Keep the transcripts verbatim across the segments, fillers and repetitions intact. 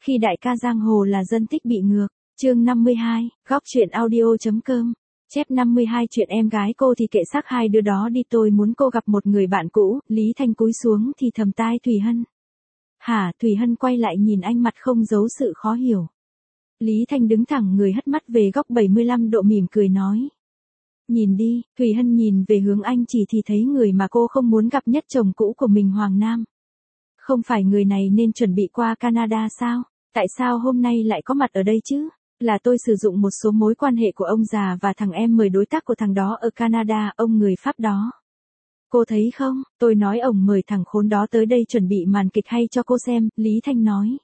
Khi đại ca giang hồ là dân tích bị ngược, chương năm mươi hai, góc chuyện audio.com. Chép năm mươi hai chuyện em gái cô thì kệ xác hai đứa đó đi, tôi muốn cô gặp một người bạn cũ. Lý Thanh cúi xuống thì thầm tai Thùy Hân. Hả? Thùy Hân quay lại nhìn anh, mặt không giấu sự khó hiểu. Lý Thanh đứng thẳng người, hất mắt về góc bảy mươi lăm độ, mỉm cười nói. Nhìn đi. Thùy Hân nhìn về hướng anh chỉ thì thấy người mà cô không muốn gặp nhất, chồng cũ của mình, Hoàng Nam. Không phải người này nên chuẩn bị qua Canada sao? Tại sao hôm nay lại có mặt ở đây chứ? Là tôi sử dụng một số mối quan hệ của ông già và thằng em mời đối tác của thằng đó ở Canada, ông người Pháp đó. Cô thấy không, tôi nói ổng mời thằng khốn đó tới đây chuẩn bị màn kịch hay cho cô xem, Lý Thanh nói.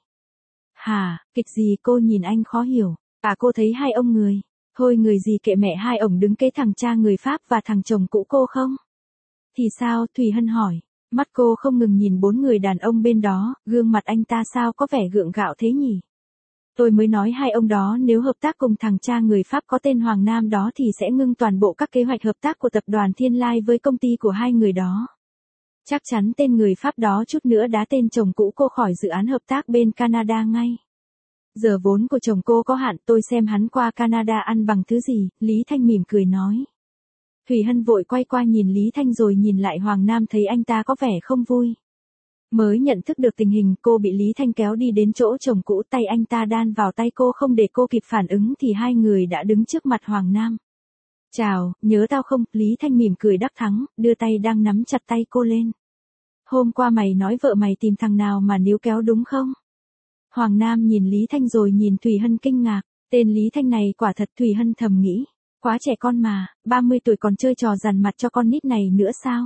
Hả, kịch gì? Cô nhìn anh khó hiểu. À, cô thấy hai ông người. Thôi người gì kệ mẹ, hai ổng đứng kế thằng cha người Pháp và thằng chồng cũ cô không? Thì sao? Thùy Hân hỏi. Mắt cô không ngừng nhìn bốn người đàn ông bên đó, gương mặt anh ta sao có vẻ gượng gạo thế nhỉ? Tôi mới nói hai ông đó nếu hợp tác cùng thằng cha người Pháp có tên Hoàng Nam đó thì sẽ ngưng toàn bộ các kế hoạch hợp tác của tập đoàn Thiên Lai với công ty của hai người đó. Chắc chắn tên người Pháp đó chút nữa đá tên chồng cũ cô khỏi dự án hợp tác bên Canada ngay. Giờ vốn của chồng cô có hạn, tôi xem hắn qua Canada ăn bằng thứ gì, Lý Thanh mỉm cười nói. Thùy Hân vội quay qua nhìn Lý Thanh rồi nhìn lại Hoàng Nam, thấy anh ta có vẻ không vui. Mới nhận thức được tình hình, cô bị Lý Thanh kéo đi đến chỗ chồng cũ, tay anh ta đan vào tay cô, không để cô kịp phản ứng thì hai người đã đứng trước mặt Hoàng Nam. Chào, nhớ tao không? Lý Thanh mỉm cười đắc thắng, đưa tay đang nắm chặt tay cô lên. Hôm qua mày nói vợ mày tìm thằng nào mà níu kéo đúng không? Hoàng Nam nhìn Lý Thanh rồi nhìn Thùy Hân kinh ngạc, tên Lý Thanh này quả thật, Thùy Hân thầm nghĩ. Quá trẻ con mà, ba mươi tuổi còn chơi trò dằn mặt cho con nít này nữa sao?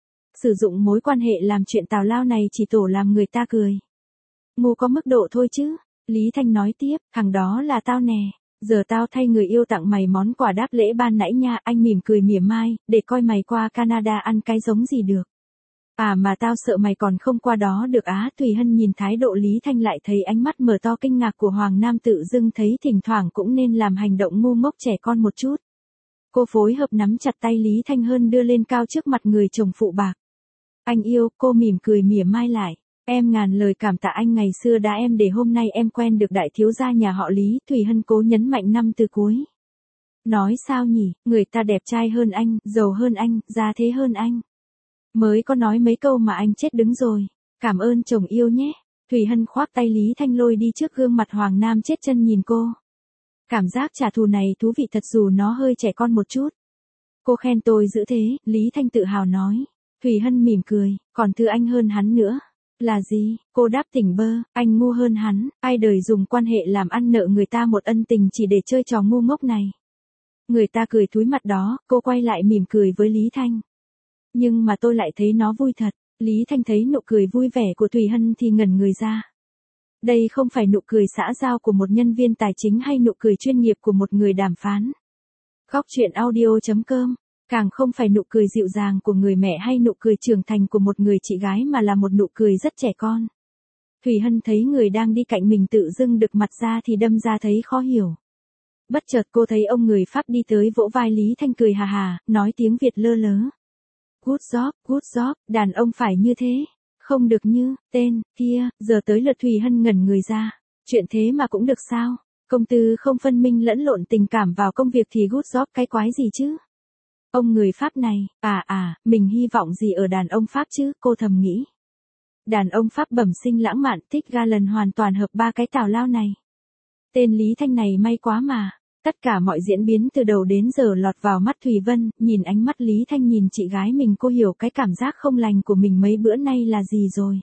Sử dụng mối quan hệ làm chuyện tào lao này chỉ tổ làm người ta cười. Ngu có mức độ thôi chứ. Lý Thanh nói tiếp, thằng đó là tao nè. Giờ tao thay người yêu tặng mày món quà đáp lễ ban nãy nha. Anh mỉm cười mỉa mai, để coi mày qua Canada ăn cái giống gì được. À mà tao sợ mày còn không qua đó được á. Thùy Hân nhìn thái độ Lý Thanh lại thấy ánh mắt mở to kinh ngạc của Hoàng Nam, tự dưng thấy thỉnh thoảng cũng nên làm hành động ngu ngốc trẻ con một chút. Cô phối hợp nắm chặt tay Lý Thanh hơn, đưa lên cao trước mặt người chồng phụ bạc. Anh yêu, cô mỉm cười mỉa mai lại. Em ngàn lời cảm tạ anh ngày xưa đã em để hôm nay em quen được đại thiếu gia nhà họ Lý. Thùy Hân cố nhấn mạnh năm từ cuối. Nói sao nhỉ, người ta đẹp trai hơn anh, giàu hơn anh, gia thế hơn anh. Mới có nói mấy câu mà anh chết đứng rồi. Cảm ơn chồng yêu nhé. Thùy Hân khoác tay Lý Thanh lôi đi trước gương mặt Hoàng Nam chết chân nhìn cô. Cảm giác trả thù này thú vị thật dù nó hơi trẻ con một chút. Cô khen tôi dữ thế, Lý Thanh tự hào nói. Thùy Hân mỉm cười, còn thứ anh hơn hắn nữa. Là gì? Cô đáp tỉnh bơ, anh ngu hơn hắn, ai đời dùng quan hệ làm ăn nợ người ta một ân tình chỉ để chơi trò ngu ngốc này. Người ta cười thúi mặt đó, cô quay lại mỉm cười với Lý Thanh. Nhưng mà tôi lại thấy nó vui thật. Lý Thanh thấy nụ cười vui vẻ của Thùy Hân thì ngẩn người ra. Đây không phải nụ cười xã giao của một nhân viên tài chính hay nụ cười chuyên nghiệp của một người đàm phán. Góc chuyện audio.com. Càng không phải nụ cười dịu dàng của người mẹ hay nụ cười trưởng thành của một người chị gái, mà là một nụ cười rất trẻ con. Thùy Hân thấy người đang đi cạnh mình tự dưng đực mặt ra thì đâm ra thấy khó hiểu. Bất chợt cô thấy ông người Pháp đi tới vỗ vai Lý Thanh cười hà hà, nói tiếng Việt lơ lớ. Good job, good job, đàn ông phải như thế. Không được như, tên, kia, giờ tới lượt Thùy Hân ngẩn người ra. Chuyện thế mà cũng được sao? Công tư không phân minh lẫn lộn tình cảm vào công việc thì good job cái quái gì chứ? Ông người Pháp này, à à, mình hy vọng gì ở đàn ông Pháp chứ, cô thầm nghĩ. Đàn ông Pháp bẩm sinh lãng mạn, thích ga lần hoàn toàn hợp ba cái tào lao này. Tên Lý Thanh này may quá mà. Tất cả mọi diễn biến từ đầu đến giờ lọt vào mắt Thùy Vân, nhìn ánh mắt Lý Thanh nhìn chị gái mình, cô hiểu cái cảm giác không lành của mình mấy bữa nay là gì rồi.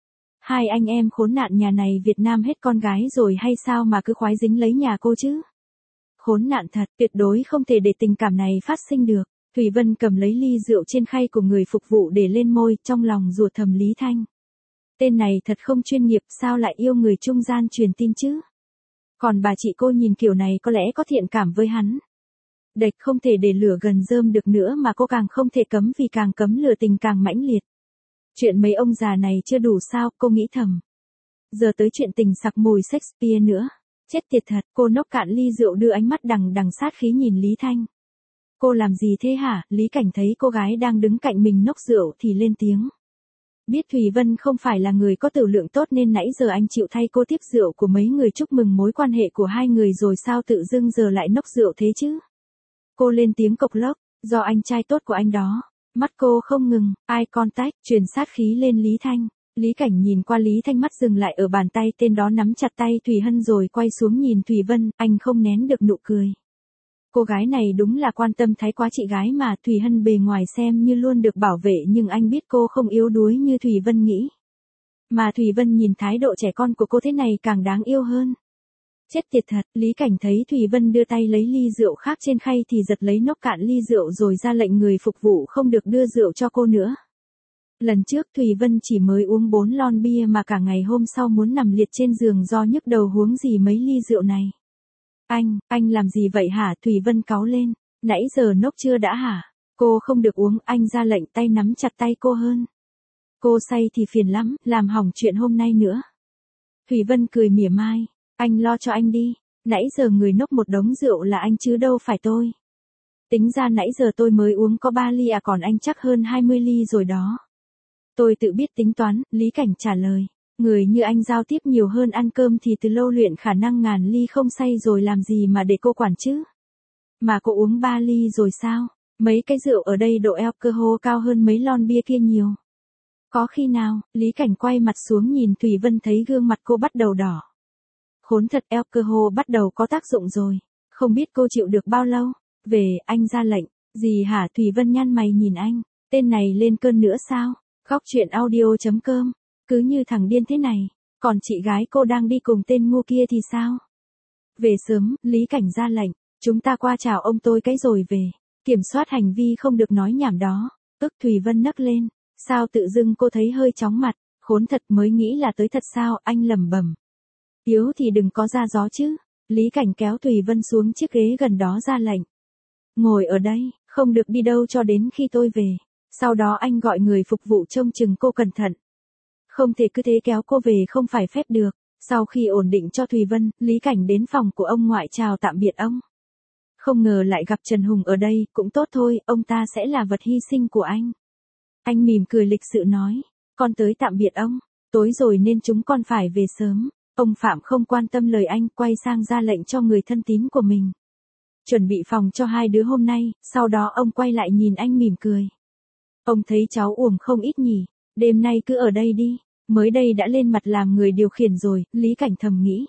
Hai anh em khốn nạn nhà này Việt Nam hết con gái rồi hay sao mà cứ khoái dính lấy nhà cô chứ? Khốn nạn thật, tuyệt đối không thể để tình cảm này phát sinh được. Thùy Vân cầm lấy ly rượu trên khay của người phục vụ để lên môi, trong lòng rủa thầm Lý Thanh. Tên này thật không chuyên nghiệp, sao lại yêu người trung gian truyền tin chứ? Còn bà chị cô nhìn kiểu này có lẽ có thiện cảm với hắn. Đệch, không thể để lửa gần rơm được nữa, mà cô càng không thể cấm, vì càng cấm lửa tình càng mãnh liệt. Chuyện mấy ông già này chưa đủ sao, cô nghĩ thầm. Giờ tới chuyện tình sặc mùi Shakespeare nữa. Chết tiệt thật, cô nốc cạn ly rượu đưa ánh mắt đằng đằng sát khí nhìn Lý Thanh. Cô làm gì thế hả? Lý Cảnh thấy cô gái đang đứng cạnh mình nốc rượu thì lên tiếng. Biết Thùy Vân không phải là người có tiểu lượng tốt nên nãy giờ anh chịu thay cô tiếp rượu của mấy người chúc mừng mối quan hệ của hai người rồi sao tự dưng giờ lại nốc rượu thế chứ? Cô lên tiếng cộc lốc, do anh trai tốt của anh đó. Mắt cô không ngừng, eye contact, truyền sát khí lên Lý Thanh. Lý Cảnh nhìn qua Lý Thanh, mắt dừng lại ở bàn tay tên đó nắm chặt tay Thùy Hân rồi quay xuống nhìn Thùy Vân, anh không nén được nụ cười. Cô gái này đúng là quan tâm thái quá chị gái mà. Thùy Hân bề ngoài xem như luôn được bảo vệ nhưng anh biết cô không yếu đuối như Thùy Vân nghĩ. Mà Thùy Vân nhìn thái độ trẻ con của cô thế này càng đáng yêu hơn. Chết tiệt thật, Lý Cảnh thấy Thùy Vân đưa tay lấy ly rượu khác trên khay thì giật lấy nốc cạn ly rượu rồi ra lệnh người phục vụ không được đưa rượu cho cô nữa. Lần trước Thùy Vân chỉ mới uống bốn lon bia mà cả ngày hôm sau muốn nằm liệt trên giường do nhức đầu huống gì mấy ly rượu này. Anh, anh làm gì vậy hả? Thùy Vân cáu lên, nãy giờ nốc chưa đã hả? Cô không được uống, anh ra lệnh tay nắm chặt tay cô hơn. Cô say thì phiền lắm, làm hỏng chuyện hôm nay nữa. Thùy Vân cười mỉa mai, anh lo cho anh đi, nãy giờ người nốc một đống rượu là anh chứ đâu phải tôi. Tính ra nãy giờ tôi mới uống có ba ly à, còn anh chắc hơn hai mươi ly rồi đó. Tôi tự biết tính toán, Lý Cảnh trả lời. Người như anh giao tiếp nhiều hơn ăn cơm thì từ lâu luyện khả năng ngàn ly không say rồi làm gì mà để cô quản chứ. Mà cô uống ba ly rồi sao? Mấy cái rượu ở đây độ alcohol cao hơn mấy lon bia kia nhiều. Có khi nào? Lý Cảnh quay mặt xuống nhìn Thùy Vân thấy gương mặt cô bắt đầu đỏ. Khốn thật, alcohol bắt đầu có tác dụng rồi. Không biết cô chịu được bao lâu. Về, anh ra lệnh. Gì hả? Thùy Vân nhăn mày nhìn anh. Tên này lên cơn nữa sao? Góc truyện audio chấm com. Cứ như thằng điên thế này. Còn chị gái cô đang đi cùng tên ngu kia thì sao? Về sớm, Lý Cảnh ra lệnh. Chúng ta qua chào ông tôi cái rồi về. Kiểm soát hành vi không được nói nhảm đó. Ức Thùy Vân nấc lên. Sao tự dưng cô thấy hơi chóng mặt. Khốn thật, mới nghĩ là tới thật sao? Anh lẩm bẩm. Yếu thì đừng có ra gió chứ. Lý Cảnh kéo Thùy Vân xuống chiếc ghế gần đó ra lệnh. Ngồi ở đây, không được đi đâu cho đến khi tôi về. Sau đó anh gọi người phục vụ trông chừng cô cẩn thận. Không thể cứ thế kéo cô về không phải phép được. Sau khi ổn định cho Thùy Vân, Lý Cảnh đến phòng của ông ngoại chào tạm biệt ông. Không ngờ lại gặp Trần Hùng ở đây, cũng tốt thôi, ông ta sẽ là vật hy sinh của anh. Anh mỉm cười lịch sự nói, con tới tạm biệt ông, tối rồi nên chúng con phải về sớm. Ông Phạm không quan tâm lời anh, quay sang ra lệnh cho người thân tín của mình. Chuẩn bị phòng cho hai đứa hôm nay, sau đó ông quay lại nhìn anh mỉm cười. Ông thấy cháu uổng không ít nhỉ, đêm nay cứ ở đây đi, mới đây đã lên mặt làm người điều khiển rồi, Lý Cảnh thầm nghĩ.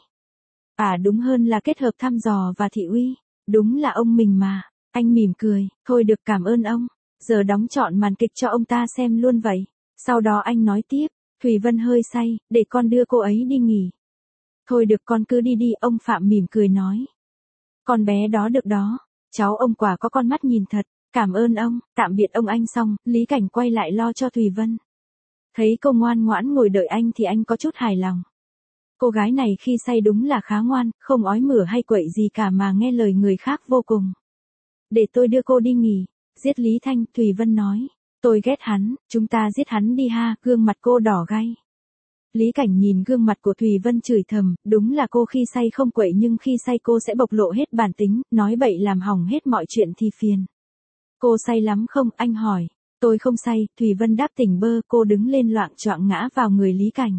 À đúng hơn là kết hợp thăm dò và thị uy, đúng là ông mình mà, anh mỉm cười, thôi được cảm ơn ông, giờ đóng trọn màn kịch cho ông ta xem luôn vậy. Sau đó anh nói tiếp, Thùy Vân hơi say, để con đưa cô ấy đi nghỉ. Thôi được con cứ đi đi, ông Phạm mỉm cười nói. Con bé đó được đó, cháu ông quả có con mắt nhìn thật, cảm ơn ông, tạm biệt ông anh xong, Lý Cảnh quay lại lo cho Thùy Vân. Thấy cô ngoan ngoãn ngồi đợi anh thì anh có chút hài lòng. Cô gái này khi say đúng là khá ngoan, không ói mửa hay quậy gì cả mà nghe lời người khác vô cùng. Để tôi đưa cô đi nghỉ, giết Lý Thanh, Thùy Vân nói. Tôi ghét hắn, chúng ta giết hắn đi ha, gương mặt cô đỏ gay. Lý Cảnh nhìn gương mặt của Thùy Vân chửi thầm, đúng là cô khi say không quậy nhưng khi say cô sẽ bộc lộ hết bản tính, nói bậy làm hỏng hết mọi chuyện thì phiền. Cô say lắm không? Anh hỏi. Tôi không say, Thùy Vân đáp tỉnh bơ, cô đứng lên loạng choạng ngã vào người Lý Cảnh.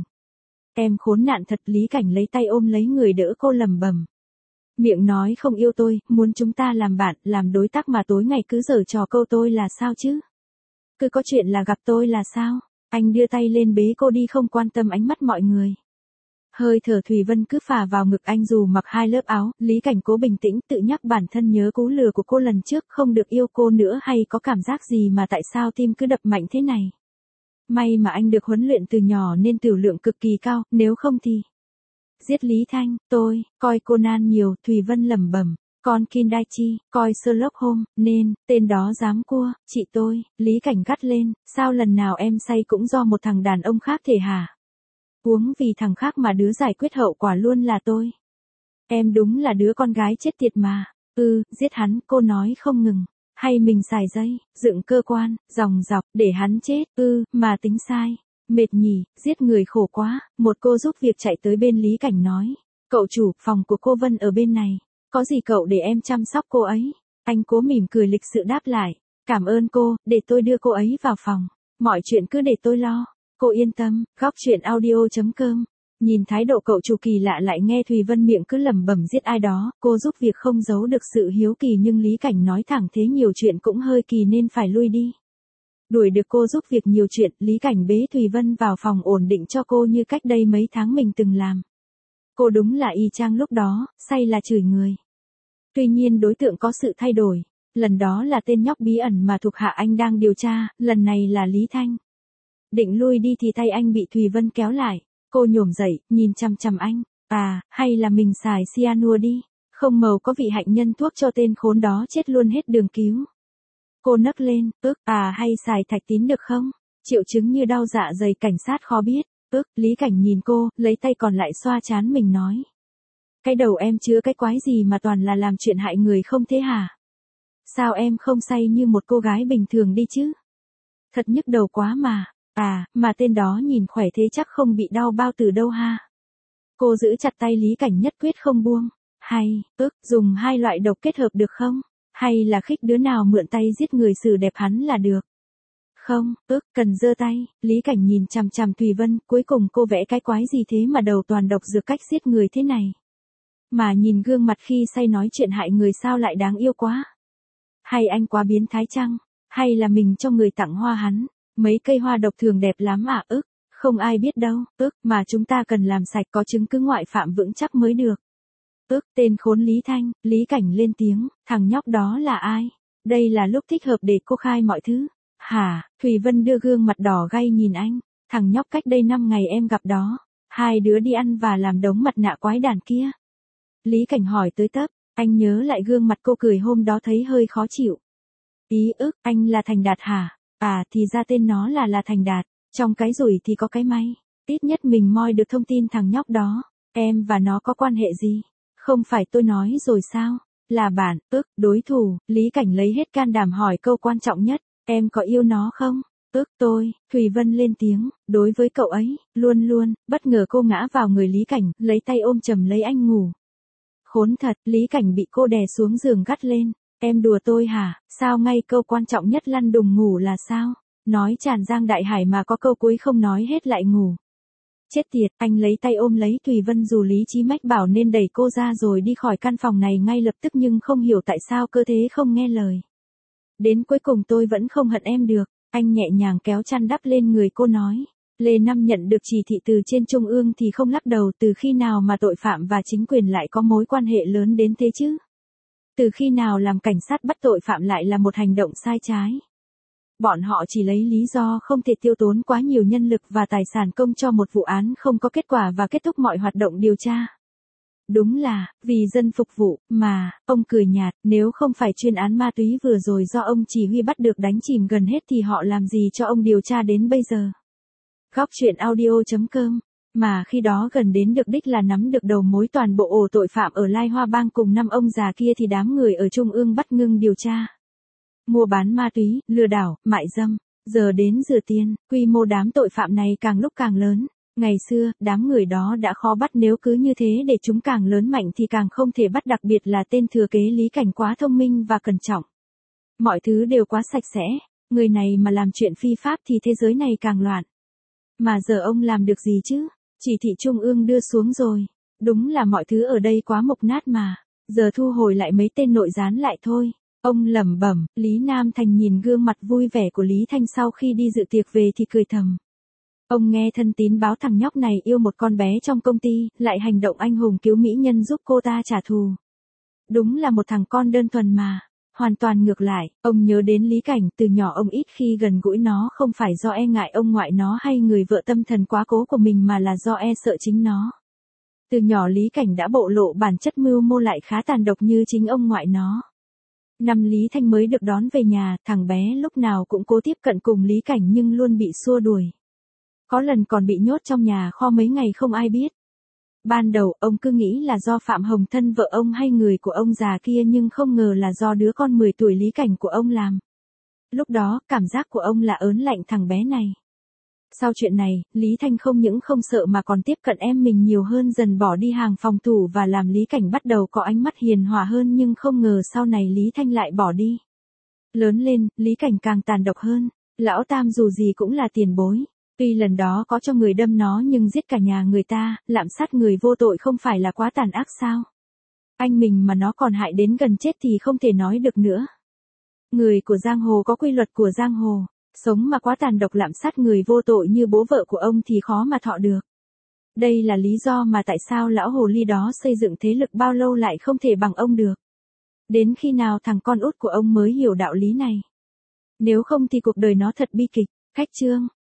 Em khốn nạn thật, Lý Cảnh lấy tay ôm lấy người đỡ cô lầm bầm. Miệng nói không yêu tôi, muốn chúng ta làm bạn, làm đối tác mà tối ngày cứ giở trò câu tôi là sao chứ? Cứ có chuyện là gặp tôi là sao? Anh đưa tay lên bế cô đi không quan tâm ánh mắt mọi người. Hơi thở Thùy Vân cứ phả vào ngực anh dù mặc hai lớp áo, Lý Cảnh cố bình tĩnh tự nhắc bản thân nhớ cú lừa của cô lần trước không được yêu cô nữa hay có cảm giác gì mà tại sao tim cứ đập mạnh thế này. May mà anh được huấn luyện từ nhỏ nên tiểu lượng cực kỳ cao, nếu không thì... Giết Lý Thanh, tôi, coi Conan nhiều, Thùy Vân lẩm bẩm. Con Kindaichi, coi Sherlock Holmes, nên, tên đó dám cua, chị tôi, Lý Cảnh gắt lên, sao lần nào em say cũng do một thằng đàn ông khác thể hả? Uống vì thằng khác mà đứa giải quyết hậu quả luôn là tôi. Em đúng là đứa con gái chết tiệt mà, ừ, giết hắn, cô nói không ngừng. Hay mình xài dây, dựng cơ quan, dòng dọc, để hắn chết, ư, ừ, mà tính sai. Mệt nhỉ, giết người khổ quá, một cô giúp việc chạy tới bên Lý Cảnh nói. Cậu chủ, phòng của cô Vân ở bên này. Có gì cậu để em chăm sóc cô ấy. Anh cố mỉm cười lịch sự đáp lại. Cảm ơn cô, để tôi đưa cô ấy vào phòng. Mọi chuyện cứ để tôi lo. Cô yên tâm, góc chuyện audio.com. Nhìn thái độ cậu chủ kỳ lạ lại nghe Thùy Vân miệng cứ lẩm bẩm giết ai đó, cô giúp việc không giấu được sự hiếu kỳ nhưng Lý Cảnh nói thẳng thế nhiều chuyện cũng hơi kỳ nên phải lui đi. Đuổi được cô giúp việc nhiều chuyện, Lý Cảnh bế Thùy Vân vào phòng ổn định cho cô như cách đây mấy tháng mình từng làm. Cô đúng là y chang lúc đó, say là chửi người. Tuy nhiên đối tượng có sự thay đổi, lần đó là tên nhóc bí ẩn mà thuộc hạ anh đang điều tra, lần này là Lý Thanh. Định lui đi thì tay anh bị Thùy Vân kéo lại, cô nhổm dậy, nhìn chằm chằm anh, à, hay là mình xài cyanua đi, không màu có vị hạnh nhân thuốc cho tên khốn đó chết luôn hết đường cứu. Cô nấc lên, ức, à hay xài thạch tín được không? Triệu chứng như đau dạ dày cảnh sát khó biết, ức, Lý Cảnh nhìn cô, lấy tay còn lại xoa trán mình nói. Cái đầu em chứa cái quái gì mà toàn là làm chuyện hại người không thế hả? Sao em không say như một cô gái bình thường đi chứ? Thật nhức đầu quá mà, à, mà tên đó nhìn khỏe thế chắc không bị đau bao tử đâu ha. Cô giữ chặt tay Lý Cảnh nhất quyết không buông, hay, ức, dùng hai loại độc kết hợp được không? Hay là khích đứa nào mượn tay giết người xử đẹp hắn là được. Không, ức, cần giơ tay, Lý Cảnh nhìn chằm chằm Thùy Vân, cuối cùng cô vẽ cái quái gì thế mà đầu toàn độc dược cách giết người thế này. Mà nhìn gương mặt khi say nói chuyện hại người sao lại đáng yêu quá. Hay anh quá biến thái chăng, hay là mình cho người tặng hoa hắn, mấy cây hoa độc thường đẹp lắm à, ức, không ai biết đâu, ức, mà chúng ta cần làm sạch có chứng cứ ngoại phạm vững chắc mới được. Ức, tên khốn Lý Thanh, Lý Cảnh lên tiếng, thằng nhóc đó là ai? Đây là lúc thích hợp để cô khai mọi thứ. Hả, Thùy Vân đưa gương mặt đỏ gay nhìn anh, thằng nhóc cách đây năm ngày em gặp đó, hai đứa đi ăn và làm đống mặt nạ quái đản kia. Lý Cảnh hỏi tới tấp, anh nhớ lại gương mặt cô cười hôm đó thấy hơi khó chịu. Ý ức, anh là Thành Đạt hả? À thì ra tên nó là là Thành Đạt, trong cái rủi thì có cái may, ít nhất mình moi được thông tin thằng nhóc đó, em và nó có quan hệ gì? Không phải tôi nói rồi sao? Là bạn, ức, đối thủ, Lý Cảnh lấy hết can đảm hỏi câu quan trọng nhất, em có yêu nó không? Ức tôi, Thùy Vân lên tiếng, đối với cậu ấy, luôn luôn, bất ngờ cô ngã vào người Lý Cảnh, lấy tay ôm chầm lấy anh ngủ. Khốn thật, Lý Cảnh bị cô đè xuống giường gắt lên, em đùa tôi hả, sao ngay câu quan trọng nhất lăn đùng ngủ là sao? Nói tràn giang đại hải mà có câu cuối không nói hết lại ngủ. Chết tiệt, anh lấy tay ôm lấy Thùy Vân dù lý trí mách bảo nên đẩy cô ra rồi đi khỏi căn phòng này ngay lập tức nhưng không hiểu tại sao cơ thế không nghe lời. Đến cuối cùng tôi vẫn không hận em được, anh nhẹ nhàng kéo chăn đắp lên người cô nói. Lê Năm nhận được chỉ thị từ trên trung ương thì không lắc đầu, từ khi nào mà tội phạm và chính quyền lại có mối quan hệ lớn đến thế chứ? Từ khi nào làm cảnh sát bắt tội phạm lại là một hành động sai trái? Bọn họ chỉ lấy lý do không thể tiêu tốn quá nhiều nhân lực và tài sản công cho một vụ án không có kết quả và kết thúc mọi hoạt động điều tra. Đúng là, vì dân phục vụ, mà, ông cười nhạt, nếu không phải chuyên án ma túy vừa rồi do ông chỉ huy bắt được đánh chìm gần hết thì họ làm gì cho ông điều tra đến bây giờ. Góc chuyện audio.com, mà khi đó gần đến được đích là nắm được đầu mối toàn bộ ổ tội phạm ở Lai Hoa Bang cùng năm ông già kia thì đám người ở Trung ương bắt ngưng điều tra. Mua bán ma túy, lừa đảo, mại dâm, giờ đến rửa tiền, quy mô đám tội phạm này càng lúc càng lớn. Ngày xưa, đám người đó đã khó bắt nếu cứ như thế để chúng càng lớn mạnh thì càng không thể bắt, đặc biệt là tên thừa kế Lý Cảnh quá thông minh và cẩn trọng. Mọi thứ đều quá sạch sẽ, người này mà làm chuyện phi pháp thì thế giới này càng loạn. Mà giờ ông làm được gì chứ? Chỉ thị trung ương đưa xuống rồi. Đúng là mọi thứ ở đây quá mục nát mà. Giờ thu hồi lại mấy tên nội gián lại thôi. Ông lẩm bẩm, Lý Nam Thành nhìn gương mặt vui vẻ của Lý Thanh sau khi đi dự tiệc về thì cười thầm. Ông nghe thân tín báo thằng nhóc này yêu một con bé trong công ty, lại hành động anh hùng cứu mỹ nhân giúp cô ta trả thù. Đúng là một thằng con đơn thuần mà. Hoàn toàn ngược lại, ông nhớ đến Lý Cảnh, từ nhỏ ông ít khi gần gũi nó không phải do e ngại ông ngoại nó hay người vợ tâm thần quá cố của mình mà là do e sợ chính nó. Từ nhỏ Lý Cảnh đã bộc lộ bản chất mưu mô lại khá tàn độc như chính ông ngoại nó. Năm Lý Thanh mới được đón về nhà, thằng bé lúc nào cũng cố tiếp cận cùng Lý Cảnh nhưng luôn bị xua đuổi. Có lần còn bị nhốt trong nhà kho mấy ngày không ai biết. Ban đầu, ông cứ nghĩ là do Phạm Hồng Thân vợ ông hay người của ông già kia nhưng không ngờ là do đứa con mười tuổi Lý Cảnh của ông làm. Lúc đó, cảm giác của ông là ớn lạnh thằng bé này. Sau chuyện này, Lý Thanh không những không sợ mà còn tiếp cận em mình nhiều hơn, dần bỏ đi hàng phòng thủ và làm Lý Cảnh bắt đầu có ánh mắt hiền hòa hơn, nhưng không ngờ sau này Lý Thanh lại bỏ đi. Lớn lên, Lý Cảnh càng tàn độc hơn. Lão Tam dù gì cũng là tiền bối. Tuy lần đó có cho người đâm nó nhưng giết cả nhà người ta, lạm sát người vô tội không phải là quá tàn ác sao? Anh mình mà nó còn hại đến gần chết thì không thể nói được nữa. Người của giang hồ có quy luật của giang hồ, sống mà quá tàn độc lạm sát người vô tội như bố vợ của ông thì khó mà thọ được. Đây là lý do mà tại sao lão hồ ly đó xây dựng thế lực bao lâu lại không thể bằng ông được. Đến khi nào thằng con út của ông mới hiểu đạo lý này. Nếu không thì cuộc đời nó thật bi kịch. Khách chương